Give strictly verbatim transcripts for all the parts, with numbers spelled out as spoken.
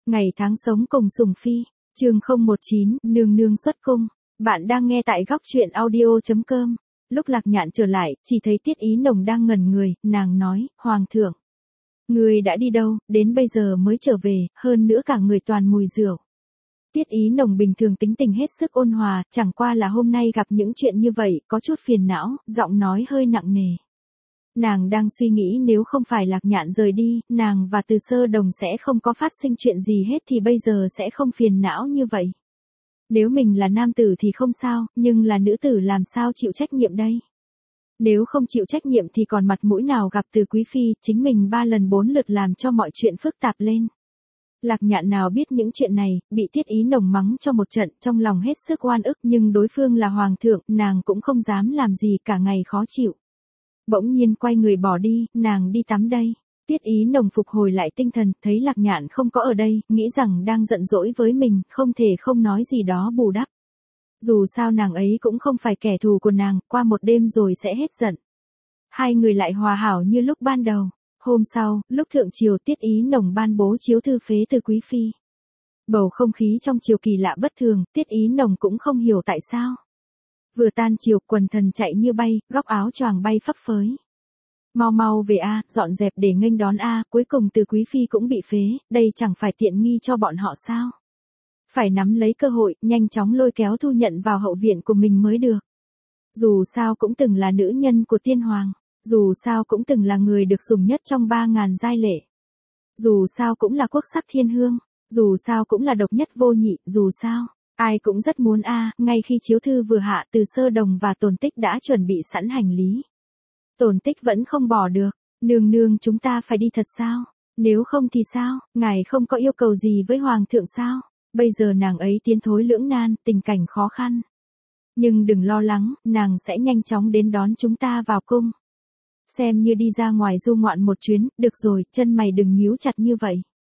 Ngày tháng sống cùng Sùng Phi, chương không một chín, nương nương xuất cung. Bạn đang nghe tại góc truyện audio chấm com. Lúc Lạc Nhạn trở lại, chỉ thấy Tiết Ý Nồng đang ngẩn người, nàng nói, Hoàng thượng. Người đã đi đâu, đến bây giờ mới trở về, hơn nữa cả người toàn mùi rượu. Tiết Ý Nồng bình thường tính tình hết sức ôn hòa, chẳng qua là hôm nay gặp những chuyện như vậy, có chút phiền não, giọng nói hơi nặng nề. Nàng đang suy nghĩ nếu không phải Lạc Nhạn rời đi, nàng và Từ Sơ Đồng sẽ không có phát sinh chuyện gì hết thì bây giờ sẽ không phiền não như vậy. Nếu mình là nam tử thì không sao, nhưng là nữ tử làm sao chịu trách nhiệm đây? Nếu không chịu trách nhiệm thì còn mặt mũi nào gặp Từ Quý Phi, chính mình ba lần bốn lượt làm cho mọi chuyện phức tạp lên. Lạc Nhạn nào biết những chuyện này, bị Tiết Ý Nồng mắng cho một trận, trong lòng hết sức oan ức, nhưng đối phương là hoàng thượng, nàng cũng không dám làm gì, cả ngày khó chịu. Bỗng nhiên quay người bỏ đi, nàng đi tắm đây. Tiết Ý Nồng phục hồi lại tinh thần, thấy Lạc Nhạn không có ở đây, nghĩ rằng đang giận dỗi với mình, không thể không nói gì đó bù đắp. Dù sao nàng ấy cũng không phải kẻ thù của nàng, qua một đêm rồi sẽ hết giận. Hai người lại hòa hảo như lúc ban đầu. Hôm sau, lúc thượng triều Tiết Ý Nồng ban bố chiếu thư phế Từ Quý Phi. Bầu không khí trong triều kỳ lạ bất thường, Tiết Ý Nồng cũng không hiểu tại sao. Vừa tan chiều, quần thần chạy như bay, góc áo choàng bay phấp phới. Mau mau về a, dọn dẹp để nghênh đón a, cuối cùng Từ Quý Phi cũng bị phế, đây chẳng phải tiện nghi cho bọn họ sao? Phải nắm lấy cơ hội, nhanh chóng lôi kéo thu nhận vào hậu viện của mình mới được. Dù sao cũng từng là nữ nhân của tiên hoàng, dù sao cũng từng là người được sủng nhất trong ba ngàn giai lệ. Dù sao cũng là quốc sắc thiên hương, dù sao cũng là độc nhất vô nhị, dù sao. Ai cũng rất muốn a, à, ngay khi chiếu thư vừa hạ Từ Sơ Đồng và Tồn Tích đã chuẩn bị sẵn hành lý. Tồn Tích vẫn không bỏ được, nương nương chúng ta phải đi thật sao? Nếu không thì sao, ngài không có yêu cầu gì với Hoàng thượng sao? Bây giờ nàng ấy tiến thối lưỡng nan, tình cảnh khó khăn. Nhưng đừng lo lắng, nàng sẽ nhanh chóng đến đón chúng ta vào cung. Xem như đi ra ngoài du ngoạn một chuyến, được rồi, chân mày đừng nhíu chặt như vậy.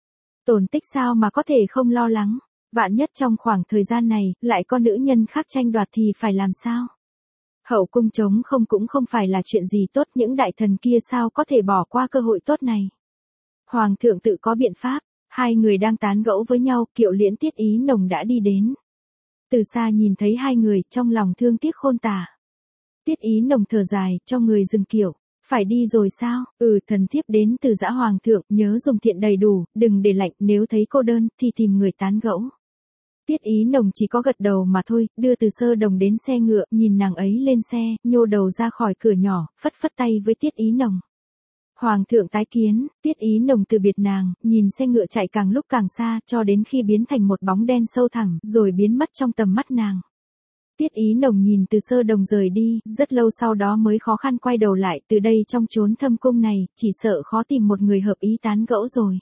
Tồn Tích sao mà có thể không lo lắng? Vạn nhất trong khoảng thời gian này, lại có nữ nhân khác tranh đoạt thì phải làm sao? Hậu cung trống không cũng không phải là chuyện gì tốt, những đại thần kia sao có thể bỏ qua cơ hội tốt này. Hoàng thượng tự có biện pháp, hai người đang tán gẫu với nhau, Kiệu Liễn Tiết Ý Nồng đã đi đến. Từ xa nhìn thấy hai người, trong lòng thương tiếc khôn tả. Tiết Ý Nồng thở dài, cho người dừng kiệu. Phải đi rồi sao? Ừ, thần thiếp đến từ dã hoàng thượng, nhớ dùng thiện đầy đủ, đừng để lạnh, nếu thấy cô đơn, thì tìm người tán gẫu. Tiết Ý Nồng chỉ có gật đầu mà thôi, đưa Từ Sơ Đồng đến xe ngựa, nhìn nàng ấy lên xe, nhô đầu ra khỏi cửa nhỏ, phất phất tay với Tiết Ý Nồng. Hoàng thượng tái kiến, Tiết Ý Nồng từ biệt nàng, nhìn xe ngựa chạy càng lúc càng xa, cho đến khi biến thành một bóng đen sâu thẳm, rồi biến mất trong tầm mắt nàng. Tiết Ý Nồng nhìn Từ Sơ Đồng rời đi, rất lâu sau đó mới khó khăn quay đầu lại, từ đây trong chốn thâm cung này, chỉ sợ khó tìm một người hợp ý tán gẫu rồi.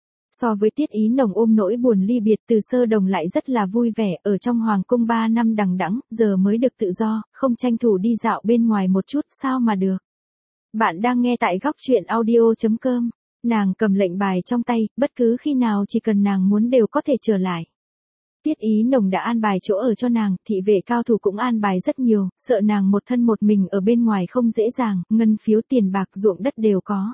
So với Tiết Ý Nồng ôm nỗi buồn ly biệt, Từ Sơ Đồng lại rất là vui vẻ, ở trong hoàng cung ba năm đằng đẵng, giờ mới được tự do, không tranh thủ đi dạo bên ngoài một chút, sao mà được. Bạn đang nghe tại góc truyện audio chấm com, nàng cầm lệnh bài trong tay, bất cứ khi nào chỉ cần nàng muốn đều có thể trở lại. Tiết Ý Nồng đã an bài chỗ ở cho nàng, thị vệ cao thủ cũng an bài rất nhiều, sợ nàng một thân một mình ở bên ngoài không dễ dàng, ngân phiếu tiền bạc ruộng đất đều có.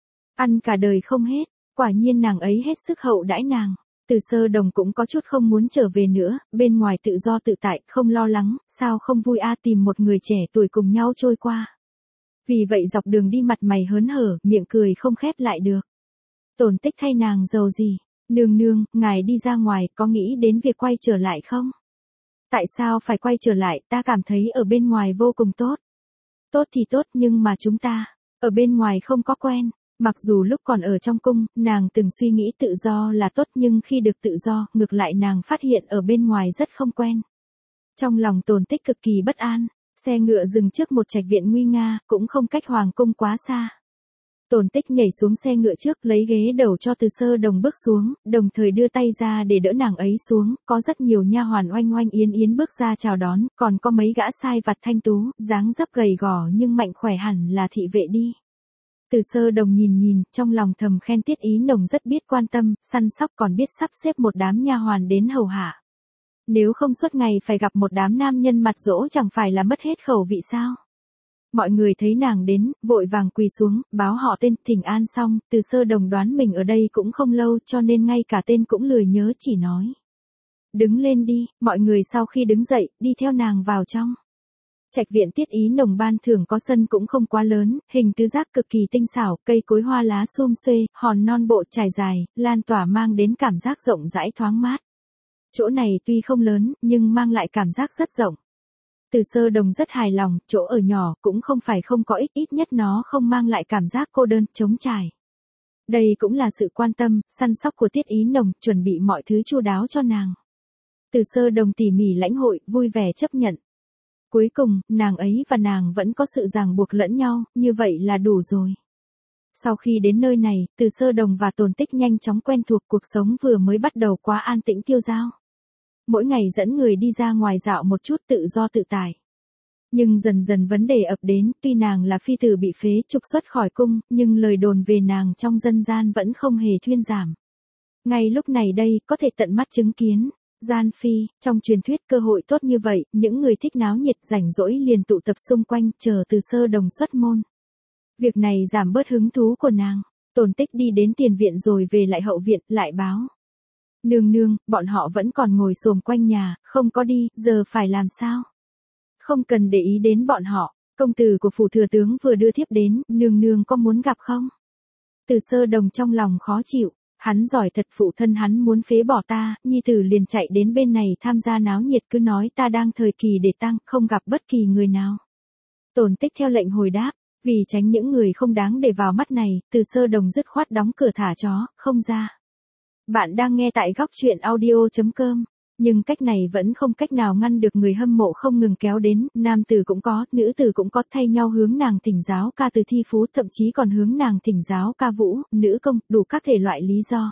Ăn cả đời không hết, quả nhiên nàng ấy hết sức hậu đãi nàng. Từ Sơ Đồng cũng có chút không muốn trở về nữa, bên ngoài tự do tự tại, không lo lắng, sao không vui a, tìm một người trẻ tuổi cùng nhau trôi qua. Vì vậy dọc đường đi mặt mày hớn hở, miệng cười không khép lại được. Tồn Tích thay nàng giàu gì? Nương nương, ngài đi ra ngoài, có nghĩ đến việc quay trở lại không? Tại sao phải quay trở lại, ta cảm thấy ở bên ngoài vô cùng tốt. Tốt thì tốt, nhưng mà chúng ta, ở bên ngoài không có quen. Mặc dù lúc còn ở trong cung, nàng từng suy nghĩ tự do là tốt, nhưng khi được tự do, ngược lại nàng phát hiện ở bên ngoài rất không quen. Trong lòng Tồn Tích cực kỳ bất an, xe ngựa dừng trước một trạch viện nguy nga, cũng không cách hoàng cung quá xa. Tồn Tích nhảy xuống xe ngựa trước, lấy ghế đầu cho Từ Sơ Đồng bước xuống, đồng thời đưa tay ra để đỡ nàng ấy xuống, có rất nhiều nha hoàn oanh oanh yến yến bước ra chào đón, còn có mấy gã sai vặt thanh tú, dáng dấp gầy gò nhưng mạnh khỏe hẳn là thị vệ đi. Từ Sơ Đồng nhìn nhìn, trong lòng thầm khen Tiết Ý Nồng rất biết quan tâm, săn sóc, còn biết sắp xếp một đám nha hoàn đến hầu hạ. Nếu không suốt ngày phải gặp một đám nam nhân mặt dỗ chẳng phải là mất hết khẩu vị sao? Mọi người thấy nàng đến, vội vàng quỳ xuống, báo họ tên, thỉnh an xong, Từ Sơ Đồng đoán mình ở đây cũng không lâu cho nên ngay cả tên cũng lười nhớ chỉ nói. Đứng lên đi, mọi người sau khi đứng dậy, đi theo nàng vào trong. Trạch viện Tiết Ý Nồng ban thưởng có sân cũng không quá lớn, hình tứ giác cực kỳ tinh xảo, cây cối hoa lá xum xuê, hòn non bộ trải dài, lan tỏa mang đến cảm giác rộng rãi thoáng mát. Chỗ này tuy không lớn, nhưng mang lại cảm giác rất rộng. Từ Sơ Đồng rất hài lòng, chỗ ở nhỏ cũng không phải không có ích, ít nhất nó không mang lại cảm giác cô đơn, trống trải. Đây cũng là sự quan tâm, săn sóc của Tiết Ý Nồng, chuẩn bị mọi thứ chu đáo cho nàng. Từ Sơ Đồng tỉ mỉ lãnh hội, vui vẻ chấp nhận. Cuối cùng, nàng ấy và nàng vẫn có sự ràng buộc lẫn nhau, như vậy là đủ rồi. Sau khi đến nơi này, Từ Sơ Đồng và Tồn Tích nhanh chóng quen thuộc, cuộc sống vừa mới bắt đầu quá an tĩnh tiêu dao. Mỗi ngày dẫn người đi ra ngoài dạo một chút tự do tự tại. Nhưng dần dần vấn đề ập đến, tuy nàng là phi tử bị phế trục xuất khỏi cung, nhưng lời đồn về nàng trong dân gian vẫn không hề thuyên giảm. Ngay lúc này đây, có thể tận mắt chứng kiến. Gian phi, trong truyền thuyết cơ hội tốt như vậy, những người thích náo nhiệt rảnh rỗi liền tụ tập xung quanh, chờ Từ Sơ Đồng xuất môn. Việc này giảm bớt hứng thú của nàng. Tồn Tích đi đến tiền viện rồi về lại hậu viện, lại báo. Nương nương, bọn họ vẫn còn ngồi xổm quanh nhà, không có đi, giờ phải làm sao? Không cần để ý đến bọn họ, công tử của phủ thừa tướng vừa đưa thiếp đến, nương nương có muốn gặp không? Từ Sơ Đồng trong lòng khó chịu. Hắn giỏi thật, phụ thân hắn muốn phế bỏ ta, nhi tử liền chạy đến bên này tham gia náo nhiệt, cứ nói ta đang thời kỳ để tang, không gặp bất kỳ người nào. Tồn Tích theo lệnh hồi đáp, vì tránh những người không đáng để vào mắt này, Từ Sơ Đồng dứt khoát đóng cửa thả chó, không ra. Bạn đang nghe tại góc truyện audio chấm com, nhưng cách này vẫn không cách nào ngăn được người hâm mộ không ngừng kéo đến, nam tử cũng có, nữ tử cũng có, thay nhau hướng nàng thỉnh giáo ca từ thi phú, thậm chí còn hướng nàng thỉnh giáo ca vũ, nữ công, đủ các thể loại lý do.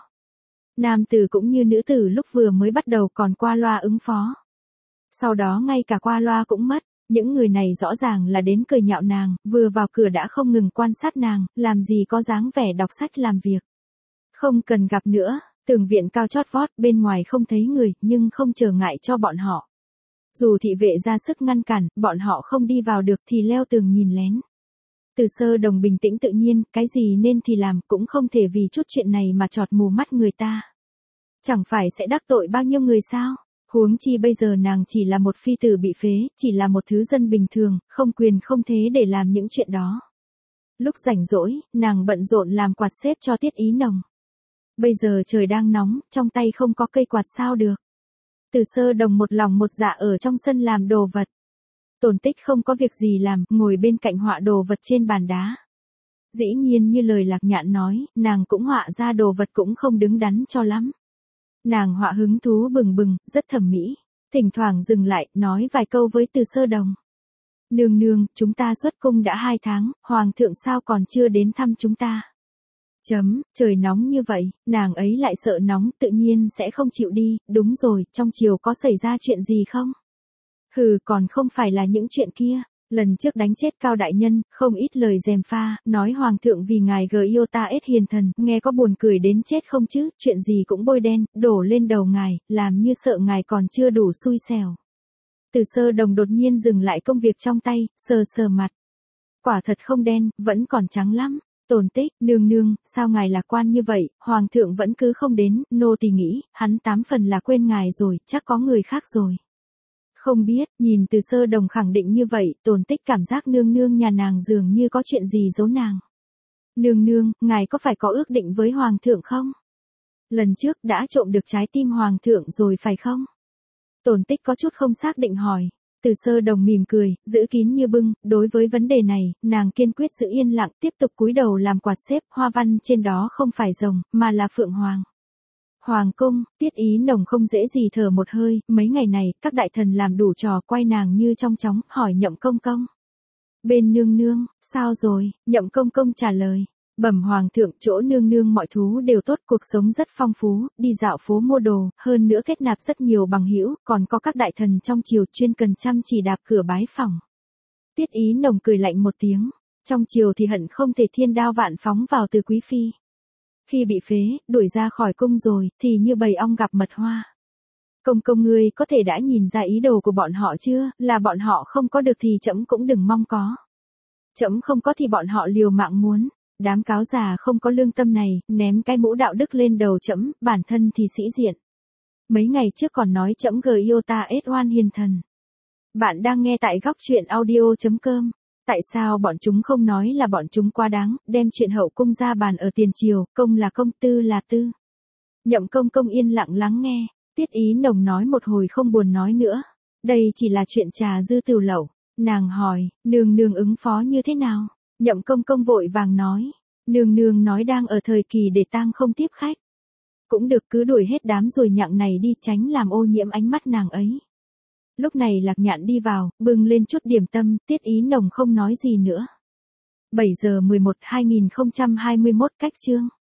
Nam tử cũng như nữ tử lúc vừa mới bắt đầu còn qua loa ứng phó. Sau đó ngay cả qua loa cũng mất, những người này rõ ràng là đến cười nhạo nàng, vừa vào cửa đã không ngừng quan sát nàng, làm gì có dáng vẻ đọc sách làm việc. Không cần gặp nữa. Tường viện cao chót vót, bên ngoài không thấy người, nhưng không trở ngại cho bọn họ. Dù thị vệ ra sức ngăn cản, bọn họ không đi vào được thì leo tường nhìn lén. Từ Sơ Đồng bình tĩnh tự nhiên, cái gì nên thì làm, cũng không thể vì chút chuyện này mà chọt mù mắt người ta. Chẳng phải sẽ đắc tội bao nhiêu người sao? Huống chi bây giờ nàng chỉ là một phi tử bị phế, chỉ là một thứ dân bình thường, không quyền không thế để làm những chuyện đó. Lúc rảnh rỗi, nàng bận rộn làm quạt xếp cho Tiết Ý Nồng. Bây giờ trời đang nóng, trong tay không có cây quạt sao được. Từ Sơ Đồng một lòng một dạ ở trong sân làm đồ vật. Tồn Tích không có việc gì làm, ngồi bên cạnh họa đồ vật trên bàn đá. Dĩ nhiên như lời Lạc Nhạn nói, nàng cũng họa ra đồ vật cũng không đứng đắn cho lắm. Nàng họa hứng thú bừng bừng, rất thẩm mỹ. Thỉnh thoảng dừng lại, nói vài câu với Từ Sơ Đồng. Nương nương, chúng ta xuất cung đã hai tháng, hoàng thượng sao còn chưa đến thăm chúng ta? Chấm, trời nóng như vậy, nàng ấy lại sợ nóng, tự nhiên sẽ không chịu đi, đúng rồi, trong chiều có xảy ra chuyện gì không? Hừ, còn không phải là những chuyện kia, lần trước đánh chết Cao đại nhân, không ít lời gièm pha, nói hoàng thượng vì ngài gờ yêu ta ết hiền thần, nghe có buồn cười đến chết không chứ, chuyện gì cũng bôi đen, đổ lên đầu ngài, làm như sợ ngài còn chưa đủ xui xẻo. Từ Sơ Đồng đột nhiên dừng lại công việc trong tay, sờ sờ mặt. Quả thật không đen, vẫn còn trắng lắm. Tồn Tích, nương nương, sao ngài lạc quan như vậy, hoàng thượng vẫn cứ không đến, nô tỳ nghĩ, hắn tám phần là quên ngài rồi, chắc có người khác rồi. Không biết, nhìn Từ Sơ Đồng khẳng định như vậy, Tồn Tích cảm giác nương nương nhà nàng dường như có chuyện gì giấu nàng. Nương nương, ngài có phải có ước định với hoàng thượng không? Lần trước đã trộm được trái tim hoàng thượng rồi phải không? Tồn Tích có chút không xác định hỏi. Từ Sơ Đồng mỉm cười, giữ kín như bưng, đối với vấn đề này, nàng kiên quyết giữ yên lặng, tiếp tục cúi đầu làm quạt xếp, hoa văn trên đó không phải rồng, mà là phượng hoàng. Hoàng cung, Tiết Ý Nồng không dễ gì thở một hơi, mấy ngày này, các đại thần làm đủ trò quay nàng như trong chóng, hỏi Nhậm Công Công. Bên nương nương, sao rồi, Nhậm Công Công trả lời. Bẩm hoàng thượng, chỗ nương nương mọi thú đều tốt, cuộc sống rất phong phú, đi dạo phố mua đồ, hơn nữa kết nạp rất nhiều bằng hữu, còn có các đại thần trong triều chuyên cần chăm chỉ đạp cửa bái phỏng. Tiết Ý Nồng cười lạnh một tiếng, trong triều thì hận không thể thiên đao vạn phóng vào từ quý phi. Khi bị phế, đuổi ra khỏi cung rồi, thì như bầy ong gặp mật hoa. Công công ngươi có thể đã nhìn ra ý đồ của bọn họ chưa, là bọn họ không có được thì trẫm cũng đừng mong có. Trẫm không có thì bọn họ liều mạng muốn. Đám cáo già không có lương tâm này, ném cái mũ đạo đức lên đầu trẫm, bản thân thì sĩ diện. Mấy ngày trước còn nói trẫm gờ yêu ta ết oan hiền thần. Bạn đang nghe tại góc truyện audio.com. Tại sao bọn chúng không nói là bọn chúng quá đáng, đem chuyện hậu cung ra bàn ở tiền triều, công là công, tư là tư. Nhậm Công Công yên lặng lắng nghe, Tiết Ý Nồng nói một hồi không buồn nói nữa. Đây chỉ là chuyện trà dư tửu lẩu. Nàng hỏi, nương nương ứng phó như thế nào? Nhậm Công Công vội vàng nói, nương nương nói đang ở thời kỳ để tang không tiếp khách. Cũng được, cứ đuổi hết đám ruồi nhặng này đi, tránh làm ô nhiễm ánh mắt nàng ấy. Lúc này Lạc Nhạn đi vào, bưng lên chút điểm tâm, Tiết Ý Nồng không nói gì nữa. bảy giờ mười một hai nghìn không trăm hai mươi mốt cách chương.